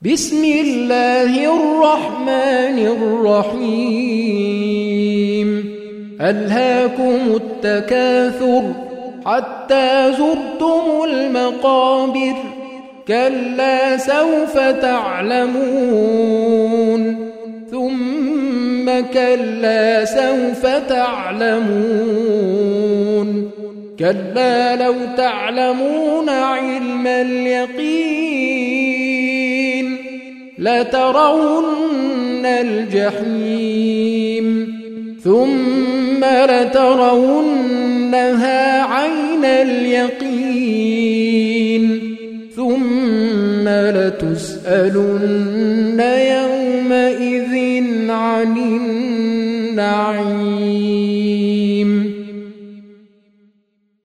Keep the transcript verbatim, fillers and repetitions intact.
بسم الله الرحمن الرحيم ألهاكم التكاثر حتى زرتم المقابر كلا سوف تعلمون ثم كلا سوف تعلمون كلا لو تعلمون علم اليقين لترون الجحيم ثم لترونها عين اليقين ثم لتسألن يومئذ عن النعيم.